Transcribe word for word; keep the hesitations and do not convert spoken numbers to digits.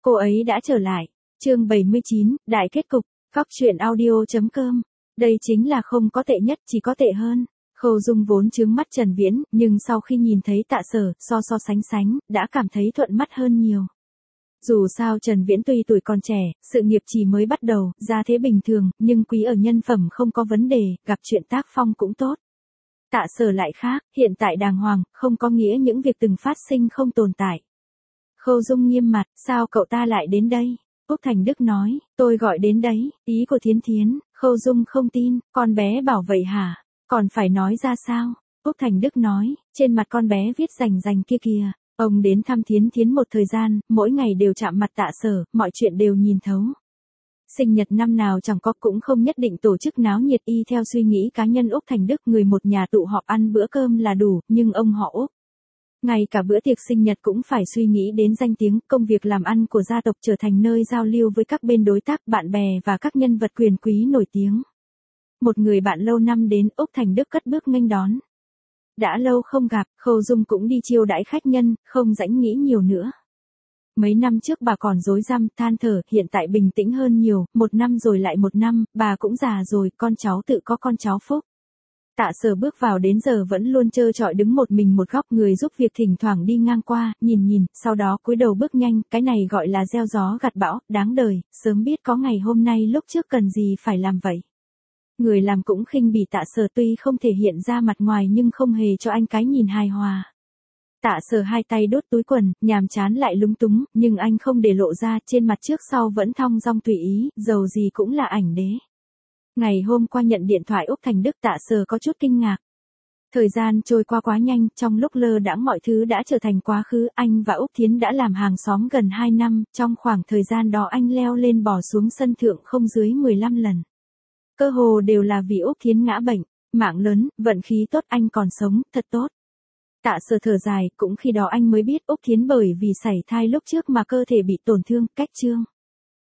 Cô ấy đã trở lại. Chương bảy mươi chín, đại kết cục. Góc truyện audio.com. Đây chính là không có tệ nhất, chỉ có tệ hơn. Khâu Dung vốn chướng mắt Trần Viễn, nhưng sau khi nhìn thấy Tạ Sở, so so sánh sánh, đã cảm thấy thuận mắt hơn nhiều. Dù sao Trần Viễn tuy tuổi còn trẻ, sự nghiệp chỉ mới bắt đầu, ra thế bình thường, nhưng quý ở nhân phẩm không có vấn đề, gặp chuyện tác phong cũng tốt. Tạ Sở lại khác, hiện tại đàng hoàng, không có nghĩa những việc từng phát sinh không tồn tại. Khâu Dung nghiêm mặt, sao cậu ta lại đến đây? Úc Thành Đức nói, tôi gọi đến đấy, ý của Thiến Thiến. Khâu Dung không tin, con bé bảo vậy hả? Còn phải nói ra sao? Úc Thành Đức nói, trên mặt con bé viết rành rành kia kìa. Ông đến thăm Thiến Thiến một thời gian, mỗi ngày đều chạm mặt Tạ Sở, mọi chuyện đều nhìn thấu. Sinh nhật năm nào chẳng có, cũng không nhất định tổ chức náo nhiệt, y theo suy nghĩ cá nhân Úc Thành Đức, người một nhà tụ họp ăn bữa cơm là đủ, nhưng ông họ Úc, ngay cả bữa tiệc sinh nhật cũng phải suy nghĩ đến danh tiếng, công việc làm ăn của gia tộc trở thành nơi giao lưu với các bên đối tác, bạn bè và các nhân vật quyền quý nổi tiếng. Một người bạn lâu năm đến, Úc Thành Đức cất bước nghênh đón. Đã lâu không gặp, Khâu Dung cũng đi chiêu đãi khách nhân, không rảnh nghĩ nhiều nữa. Mấy năm trước bà còn rối răm, than thở, hiện tại bình tĩnh hơn nhiều, một năm rồi lại một năm, bà cũng già rồi, con cháu tự có con cháu phúc. Tạ Sở bước vào đến giờ vẫn luôn trơ trọi đứng một mình một góc, người giúp việc thỉnh thoảng đi ngang qua, nhìn nhìn, sau đó cúi đầu bước nhanh, cái này gọi là gieo gió gặt bão, đáng đời, sớm biết có ngày hôm nay lúc trước cần gì phải làm vậy. Người làm cũng khinh bỉ Tạ Sở, tuy không thể hiện ra mặt ngoài nhưng không hề cho anh cái nhìn hài hòa. Tạ Sở hai tay đốt túi quần, nhàm chán lại lúng túng, nhưng anh không để lộ ra, trên mặt trước sau vẫn thong dong tùy ý, dầu gì cũng là ảnh đế. Ngày hôm qua nhận điện thoại Úc Thành Đức, Tạ Sở có chút kinh ngạc. Thời gian trôi qua quá nhanh, trong lúc lơ đãng mọi thứ đã trở thành quá khứ, anh và Úc Thiến đã làm hàng xóm gần hai năm, trong khoảng thời gian đó anh leo lên bò xuống sân thượng không dưới mười lăm lần. Cơ hồ đều là vì Úc Thiến ngã bệnh, mạng lớn, vận khí tốt anh còn sống, thật tốt. Tạ Sở thở dài, cũng khi đó anh mới biết Úc Thiến bởi vì sảy thai lúc trước mà cơ thể bị tổn thương, cách chương.